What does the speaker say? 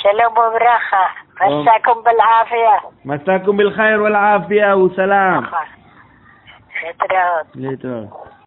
שלום וברכה. مساكم بالعافية. مساكم بالخير والعافية وسلام. להתראות. להתראות.